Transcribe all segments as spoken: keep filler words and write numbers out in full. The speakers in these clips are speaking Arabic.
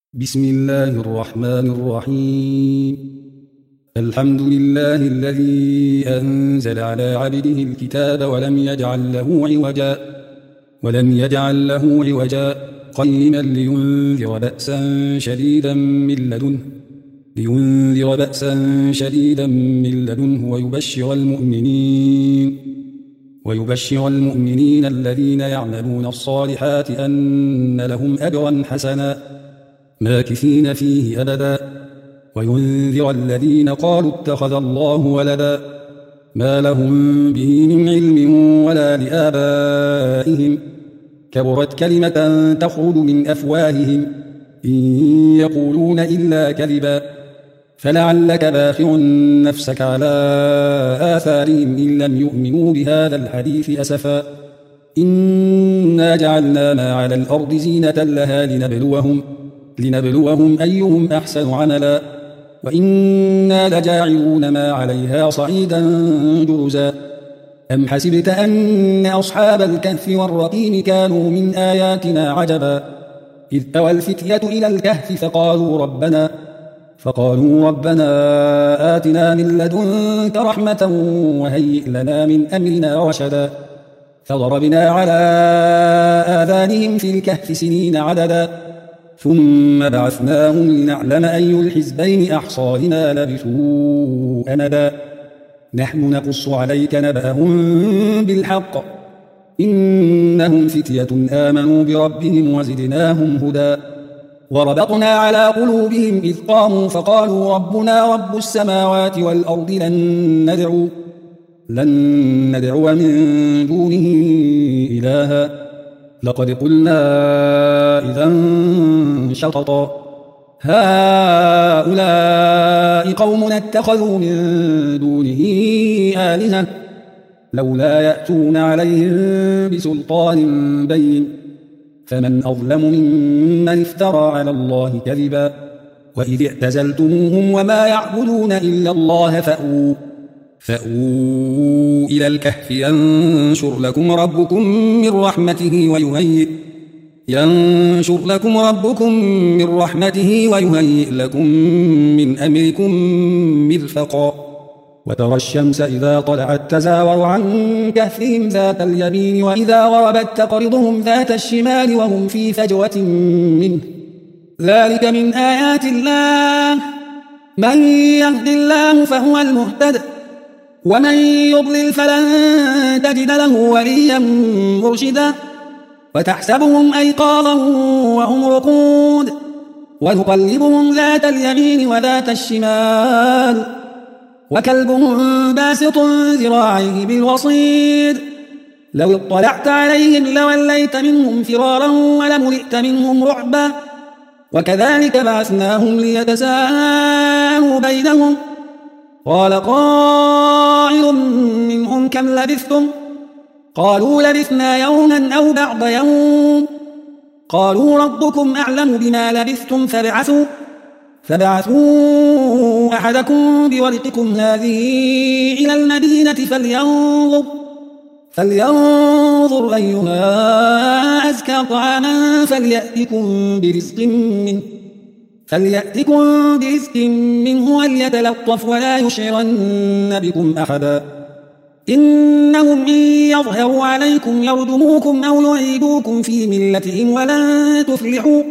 بسم الله الرحمن الرحيم. الحمد لله الذي أنزل على عبده الكتاب ولم يجعل له عوجا ولم يجعل له عوجا قيما لينذر بأسا شديدا من لدنه لينذر بأسا شديدا من لدنه ويبشر المؤمنين ويبشر المؤمنين الذين يعملون الصالحات أن لهم أجرا حسنا ماكثين فيه أبدا وينذر الذين قالوا اتخذ الله ولدا ما لهم به من علم ولا لآبائهم كبرت كلمة تخرج من أفواههم إن يقولون إلا كذبا فلعلك باخع نفسك على آثارهم إن لم يؤمنوا بهذا الحديث أسفا إنا جعلنا ما على الأرض زينة لها لنبلوهم لنبلوهم أيهم أحسن عملا وإنا لجاعلون ما عليها صعيدا جرزا أم حسبت أن أصحاب الكهف والرقيم كانوا من آياتنا عجبا إذ أوى الفتية إلى الكهف فقالوا ربنا فقالوا ربنا آتنا من لدنك رحمة وهيئ لنا من أمرنا رشدا فضربنا على آذانهم في الكهف سنين عددا ثم بعثناهم لنعلم أي الحزبين أحصى لما لبثوا أمدا نحن نقص عليك نبأهم بالحق إنهم فتية آمنوا بربهم وزدناهم هدى وربطنا على قلوبهم إذ قاموا فقالوا ربنا رب السماوات والأرض لن ندعو لن ندعو من دونه إلها لقد قلنا إذا شططا هؤلاء قومنا اتخذوا من دونه آلهة لولا يأتون عليهم بسلطان بين فمن أظلم ممن افترى على الله كذبا وإذ اعتزلتموهم وما يعبدون إلا الله فأووا فأووا إلى الكهف ينشر لكم ربكم من رحمته ويهيئ ينشر لكم ربكم من رحمته ويهيئ لكم من أمركم مرفقا وترى الشمس إذا طلعت تزاور عن كهفهم ذات اليمين وإذا غربت تقرضهم ذات الشمال وهم في فجوة منه ذلك من آيات الله من يهد الله فهو المهتد ومن يضلل فلن تجد له وليا مرشدا وتحسبهم أيقاظا وهم رقود ونقلبهم ذات اليمين وذات الشمال وكلبهم باسط ذراعيه بالوصيد لو اطلعت عليهم لوليت منهم فرارا ولملئت منهم رعبا وكذلك بعثناهم ليتساءلوا بينهم قال قائل منهم كم لبثتم قالوا لبثنا يوما أو بعض يوم قالوا ربكم أعلم بما لبثتم فابعثوا فبعثوا أحدكم بورقكم هذه إلى المدينة فلينظر فلينظر أيها أزكى طعاما فليأتكم برزق منه فليأتكم برزق منه وليتلطف ولا يشعرن بكم أحدا إنهم إن يظهروا عليكم يرجموكم أو يعيدوكم في ملتهم ولن تفلحوا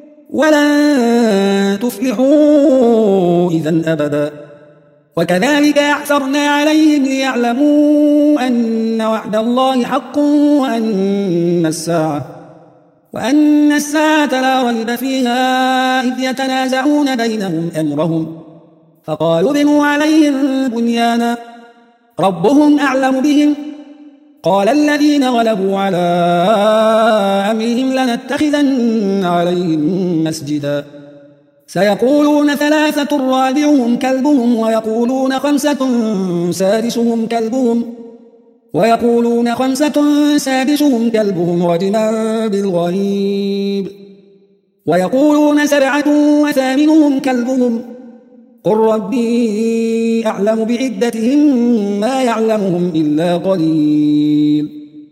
ولن تفلحوا إذا أبدا وكذلك أعثرنا عليهم ليعلموا أن وعد الله حق وأن الساعة وأن الساعة لا ريب فيها إذ يتنازعون بينهم أمرهم فقالوا ابنوا عليهم بنيانا ربهم أعلم بهم قال الذين غلبوا على أمرهم لنتخذن عليهم مسجدا سيقولون ثلاثة رابعهم كلبهم ويقولون خمسة سادسهم كلبهم ويقولون خمسة سادسهم كلبهم رجما بالغيب ويقولون سبعة وثامنهم كلبهم قل ربي أعلم بعدتهم ما يعلمهم إلا قليل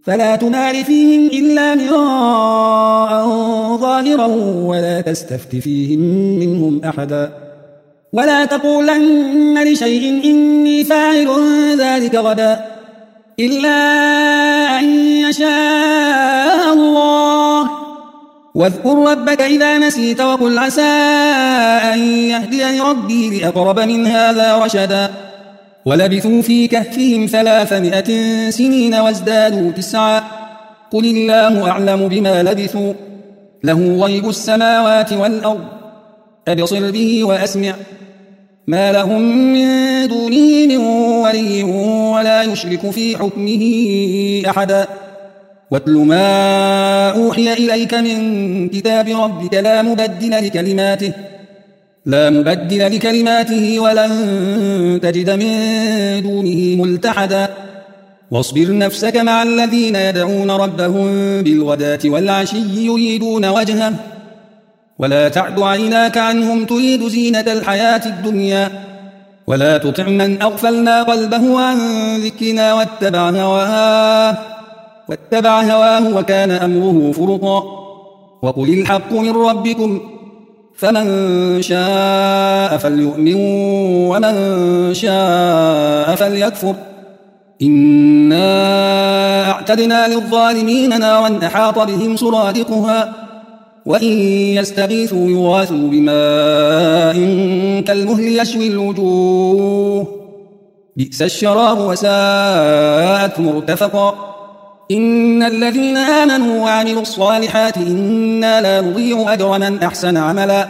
فلا تمار فيهم إلا مراء ظاهرا ولا تستفت فيهم منهم أحدا ولا تقولن لشيء إني فاعل ذلك غدا إلا أن يشاء الله واذكر ربك إذا نسيت وقل عسى أن يهديني ربي لأقرب من هذا رشدا ولبثوا في كهفهم ثلاثمائة سنين وازدادوا تسعا قل الله أعلم بما لبثوا له غيب السماوات والأرض أبصر به وأسمع ما لهم من دونه من ولي ولا يشرك في حكمه أحدا واتل ما أوحي إليك من كتاب ربك لا مبدل لكلماته لا مبدل لكلماته ولن تجد من دونه ملتحدا واصبر نفسك مع الذين يدعون ربهم بالغداة والعشي يريدون وجهه ولا تعد عيناك عنهم تريد زينة الحياة الدنيا ولا تطع من أغفلنا قلبه عن ذكرنا واتبع هواه واتبع هواه وكان أمره فرطا وقل الحق من ربكم فمن شاء فليؤمن ومن شاء فليكفر إنا أعتدنا للظالمين نارا أحاط بهم سرادقها وإن يستغيثوا يغاثوا بماء كالمهل يشوي الوجوه بئس الشراب وساءت مرتفقا إن الذين آمنوا وعملوا الصالحات إنا لا نضيع أجر من أحسن عملا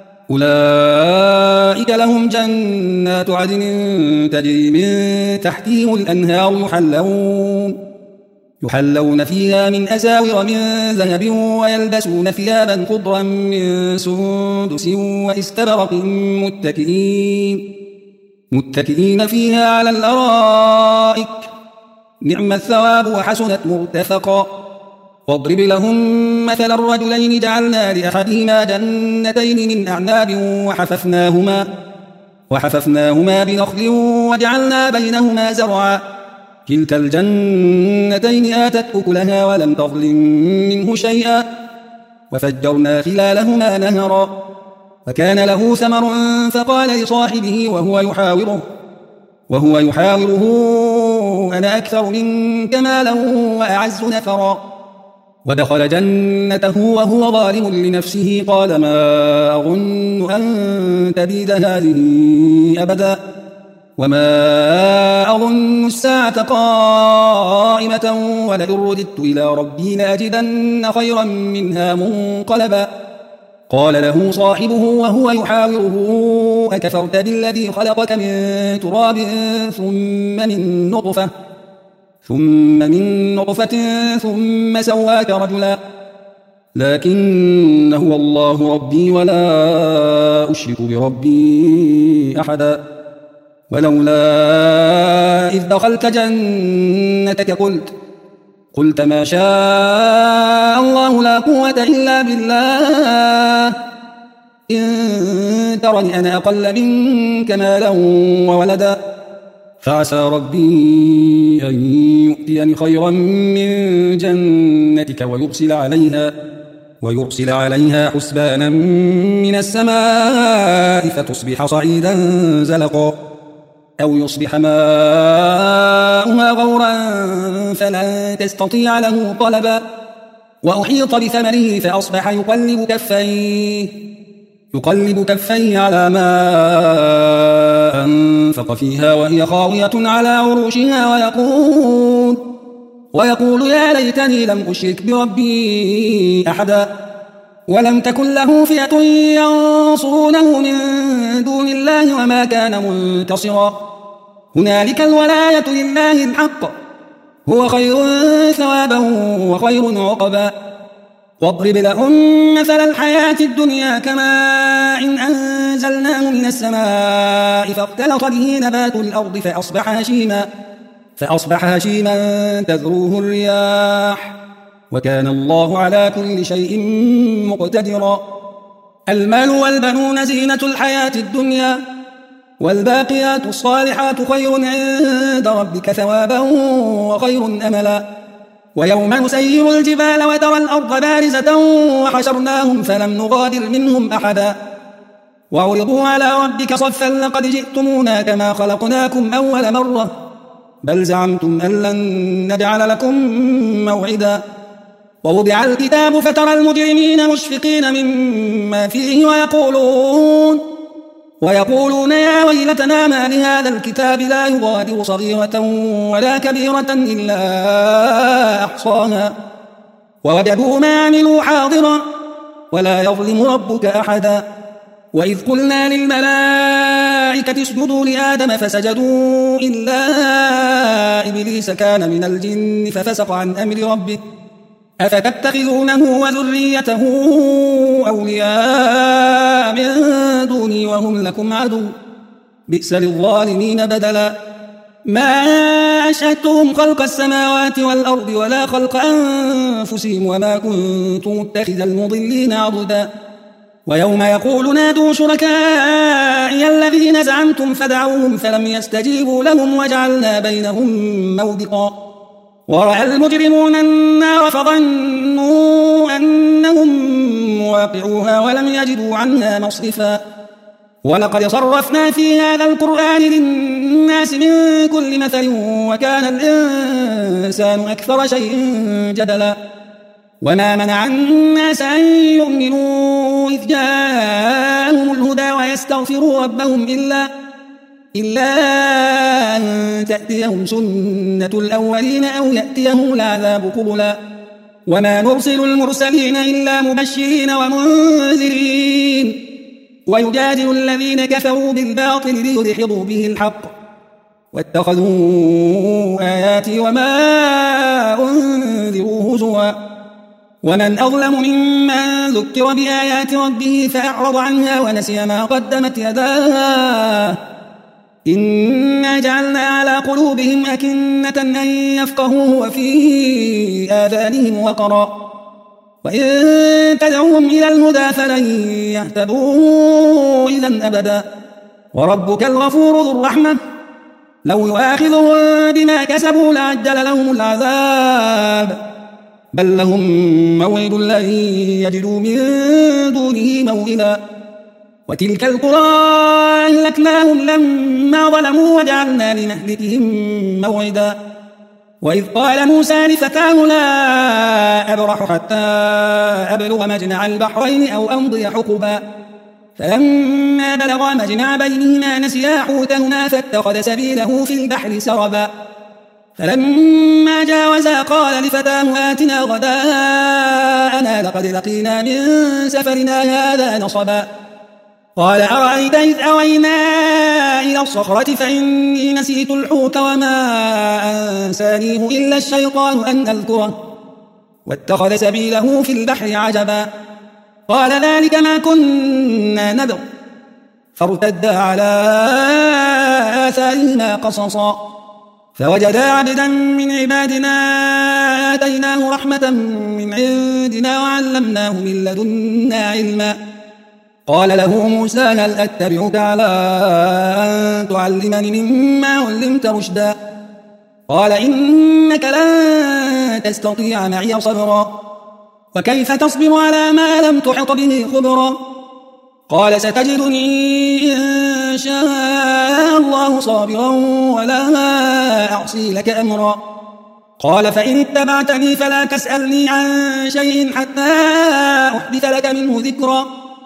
أولئك لهم جنات عدن تجري من تحتهم الأنهار يحلون يحلون فيها من أساور من ذهب ويلبسون ثيابا خضرا من سندس واستبرق متكئين متكئين فيها على الأرائك نعم الثواب وحسنت مرتفقا واضرب لهم مثل الرجلين جعلنا لأحدهما جنتين من أعناب وحففناهما وحففناهما بنخل وجعلنا بينهما زرعا كلتا الجنتين آتت أكلها ولم تظلم منه شيئا وفجرنا خلالهما نهرا فكان له ثمر فقال لصاحبه وهو يحاوره وهو يحاوره أنا أكثر منك مالا وأعز نفرا ودخل جنته وهو ظالم لنفسه قال ما أظن أن تبيد هذه أبدا وما أظن الساعة قائمة ولئن رددت إلى ربي لأجدن خيرا منها منقلبا قال له صاحبه وهو يحاوره أكفرت بالذي خلقك من تراب ثم من نطفة ثم من نطفة ثم سواك رجلا لكن هو الله ربي ولا أشرك بربي أحدا ولولا إذ دخلت جنتك قلت قلت ما شاء الله لا قوة إلا بالله إن ترني أنا أقل منك مالا وولدا فعسى ربي أن يؤتيني خيرا من جنتك ويرسل عليها ويرسل عليها حسبانا من السماء فتصبح صعيدا زلقا أو يصبح ماؤها غورا فلن تستطيع له طلبا وأحيط بثمره فأصبح يقلب كفيه يقلب كفيه على ما أنفق فيها وهي خاوية على عروشها ويقول ويقول يا ليتني لم أشرك بربي أحدا ولم تكن له فئة ينصرونه من دون الله وما كان منتصرا هنالك الولاية لله الحق هو خير ثوابا وخير عقبا واضرب لهم مثل الحياة الدنيا كماء إن أنزلناه من السماء فاختلط به نبات الأرض فأصبح هشيما فأصبح هشيما تذروه الرياح وكان الله على كل شيء مقتدرا المال والبنون زينة الحياة الدنيا والباقيات الصالحات خير عند ربك ثوابا وخير أملا ويوم نسير الجبال وترى الأرض بارزة وحشرناهم فلم نغادر منهم أحدا وعرضوا على ربك صفا لقد جئتمونا كما خلقناكم أول مرة بل زعمتم أن لن نجعل لكم موعدا ووضع الكتاب فترى المجرمين مشفقين مما فيه ويقولون ويقولون يا ويلتنا ما لهذا الكتاب لا يغادر صغيرة ولا كبيرة إلا أحصاها ووجدوا ما عملوا حاضرا ولا يظلم ربك أحدا وإذ قلنا للملائكة اسجدوا لآدم فسجدوا إلا إبليس كان من الجن ففسق عن أمر ربه أفتتخذونه وذريته أولياء من دوني وهم لكم عدو بئس للظالمين بدلا ما أشهدتهم خلق السماوات والأرض ولا خلق أنفسهم وما كنت متخذ المضلين عضدا ويوم يقول نادوا شركائي الذين زعمتم فدعوهم فلم يستجيبوا لهم وجعلنا بينهم موبقا ورأى المجرمون النار فظنوا أنهم مواقعوها ولم يجدوا عنها مصرفا ولقد صرفنا في هذا القرآن للناس من كل مثل وكان الإنسان أكثر شيء جدلا وما منع الناس أن يؤمنوا إذ جاءهم الهدى ويستغفروا ربهم إلا إلا أن تأتيهم سنة الأولين أو يأتيهم العذاب قبلا وما نرسل المرسلين إلا مبشرين ومنذرين ويجادل الذين كفروا بالباطل ليدحضوا به الحق واتخذوا آياتي وما أنذروا هزوا ومن أظلم ممن ذكر بآيات ربه فأعرض عنها ونسي ما قدمت يداه إنا جعلنا على قلوبهم أكنة أن يفقهوه وفي آذانهم وقرا وإن تدعوهم إلى الهدى فلن يهتدوا إذا أبدا وربك الغفور ذو الرحمة لو يؤاخذهم بما كسبوا لعجل لهم العذاب بل لهم موعد لن يجدوا من دونه موئلا وتلك القرى أهلكناهم لما ظلموا وجعلنا لمهلكهم موعدا وإذ قال موسى لفتاه لا أبرح حتى أبلغ مجمع البحرين أو أمضي حقبا فلما بلغا مجمع بينهما نسيا حوتهما فاتخذ سبيله في البحر سربا فلما جاوزا قال لفتاه آتنا غداءنا لقد لقينا من سفرنا هذا نصبا قال أرأيت إذ أوينا إلى الصخرة فإني نسيت الحوت وما أنسانيه إلا الشيطان أن أذكره واتخذ سبيله في البحر عجبا قال ذلك ما كنا نبغ فارتدا على آثارهما قصصا فوجدا عبدا من عبادنا آتيناه رحمة من عندنا وعلمناه من لدنا علما قال له موسى هل أتبعك على أن تعلمني مما علمت رشدا قال إنك لن تستطيع معي صبرا وكيف تصبر على ما لم تحط به خبرا قال ستجدني إن شاء الله صابرا ولا أعصي لك أمرا قال فإن اتبعتني فلا تسألني عن شيء حتى أحدث لك منه ذكرا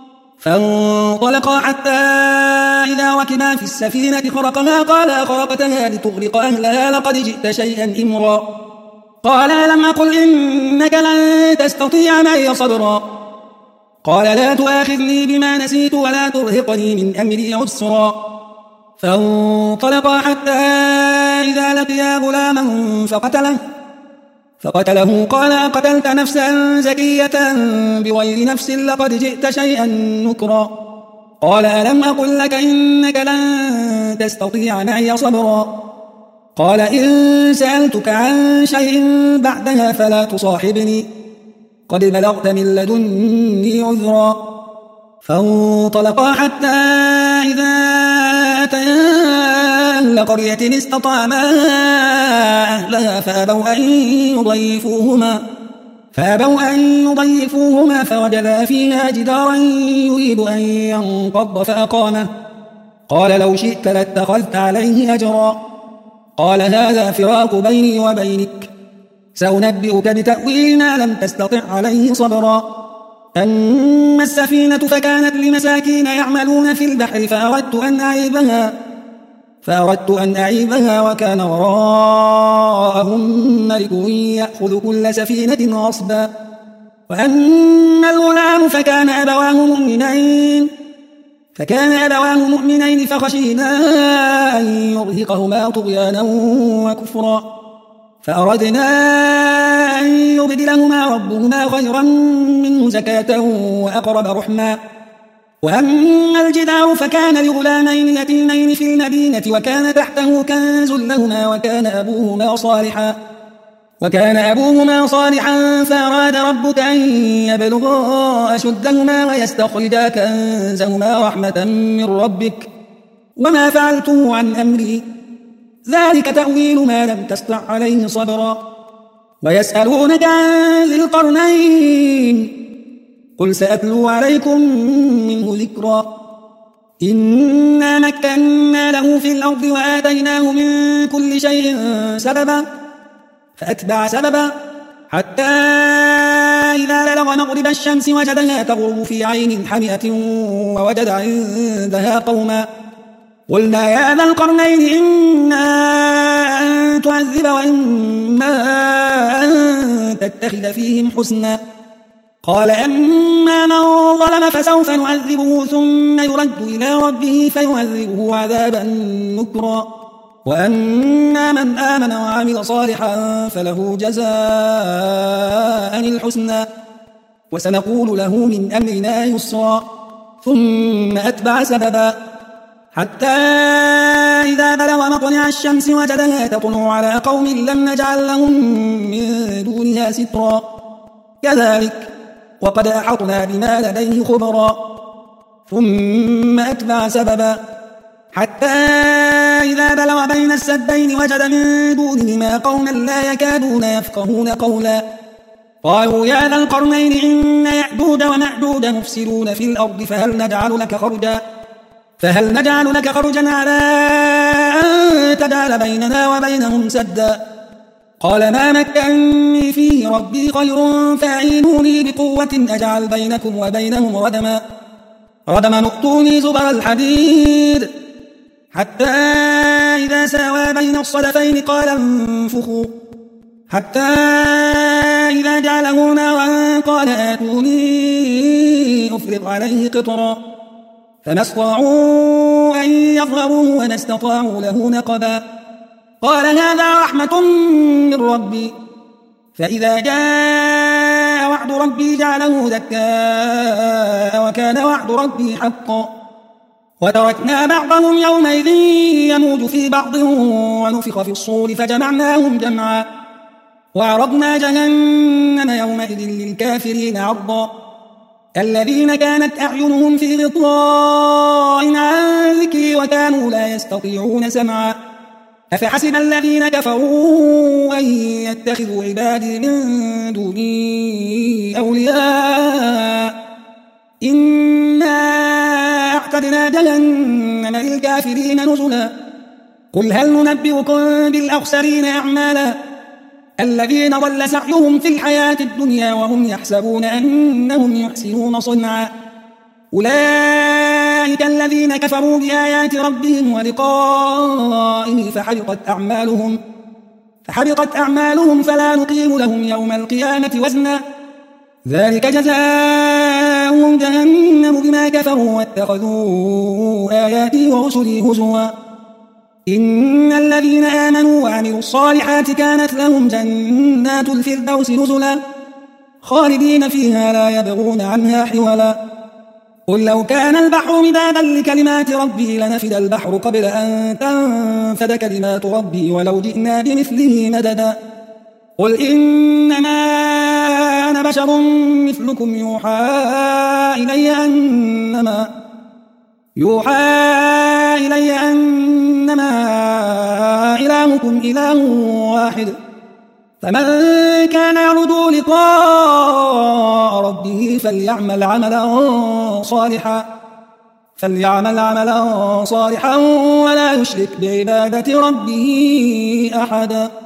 فانطلقا حتى إذا ركبا في السفينة خرقها قال خرقتها لتغرق أهلها لقد جئت شيئا إمرا قال ألم أقل إنك لن تستطيع معي صبرا قال لا تؤاخذني بما نسيت ولا ترهقني من أمري عسرا فانطلقا حتى إذا لقيا غلاما فقتله فقتله قال أقتلت نفسا زكية بغير نفس لقد جئت شيئا نكرا قال ألم أقل لك إنك لن تستطيع معي صبرا قال إن سألتك عن شيء بعدها فلا تصاحبني قد بلغت من لدني عذرا فانطلقا حتى إذا أتيا أهل قرية استطعما أهلها فأبوا أن يضيفوهما فأبوا أن يضيفوهما فوجدا فيها جدارا يريد أن ينقض فأقامه قال لو شئت لاتخذت عليه أجرا قال هذا فراق بيني وبينك سأنبئك بتأويل ما لم تستطع عليه صبرا أما السفينة فكانت لمساكين يعملون في البحر فأردت أن أعيبها فأردت أن أعيبها وكان وراءهم ملك يأخذ كل سفينة غصبا وأما الغلام فكان أبواه مؤمنين فكان أبواه مؤمنين فخشينا أن يرهقهما طغيانا وكفرا فأردنا أن يبدلهما ربهما خيرا منه زكاة وأقرب رحما وأما الجدار فكان لغلامين يتيمين في المدينة وكان تحته كنز لهما وكان أبوهما صالحا وكان أبوهما صالحا فأراد ربك أن يبلغا أشدهما ويستخرجا كنزهما رحمة من ربك وما فعلته عن أمري ذلك تأويل ما لم تستطع عليه صبرا ويسألونك عن ذي القرنين قل سأتلو عليكم منه ذكرا إنا مكنا له في الأرض وآتيناه من كل شيء سببا فأتبع سببا حتى إذا بلغ مغرب الشمس وجدها تغرب في عين حمئة ووجد عندها قوما قلنا يا ذا القرنين إما أن تعذب وإما أن تتخذ فيهم حسنا قال أما من ظلم فسوف نعذبه ثم يرد إلى ربه فيعذبه عذابا نكرا وأما من آمن وعمل صالحا فله جزاء الحسنى وسنقول له من أمرنا يسرا ثم أتبع سببا حتى إذا بلغ مطلع الشمس وجدها تطلع على قوم لم نجعل لهم من دونها سترا كذلك وقد أحطنا بما لديه خبرا ثم أتبع سببا حتى إذا بلغ بين السدين وجد من دونهما قوما لا يكادون يفقهون قولا قالوا يا ذا القرنين إن يأجوج ومأجوج مفسدون في الأرض فهل نجعل لك خرجا فهل نجعل لك خرجا على أن تجعل بيننا وبينهم سدا قال ما مكنني فيه ربي خير فأعينوني بقوة أجعل بينكم وبينهم ردما ردما ائتوني زبر الحديد حتى إذا ساوى بين الصدفين قال انفخوا حتى إذا جعله نارا قال آتوني أفرغ عليه قطرا فما استطاعوا أن يظهروه وما استطاعوا له نقبا قال هذا رحمة من ربي فإذا جاء وعد ربي جعله دكاء وكان وعد ربي حقا وتركنا بعضهم يومئذ يموج في بعض ونفخ في الصور فجمعناهم جمعا وعرضنا جهنم يومئذ للكافرين عرضا الذين كانت أعينهم في غطاء عن ذكري وكانوا لا يستطيعون سمعا أفحسب الذين كفروا أن يتخذوا عبادي من دوني أولياء إنا أعتدنا جهنم للكافرين نزلا قل هل ننبئكم بالأخسرين أعمالا الذين ضل سعيهم في الحياة الدنيا وهم يحسبون أنهم يحسنون صنعا أولئك الذين كفروا بآيات ربهم ولقائه فحبطت أعمالهم فحبطت أعمالهم فلا نقيم لهم يوم القيامة وزنا ذلك جزاؤهم جهنم بما كفروا واتخذوا آياتي ورسلي هزوا إن الذين آمنوا وعملوا الصالحات كانت لهم جنات الفردوس نزلا خالدين فيها لا يبغون عنها حولا قل لو كان البحر مدادا لكلمات ربي لنفد البحر قبل أن تنفد كلمات ربي ولو جئنا بمثله مددا قل إنما أنا بشر مثلكم يوحى إلي أنما يوحى إلي أنما إلهكم إله واحد فمن كان يرجو لقاء ربه فليعمل عملا صالحا فليعمل عملا صالحا ولا يشرك بعبادة ربه أحدا.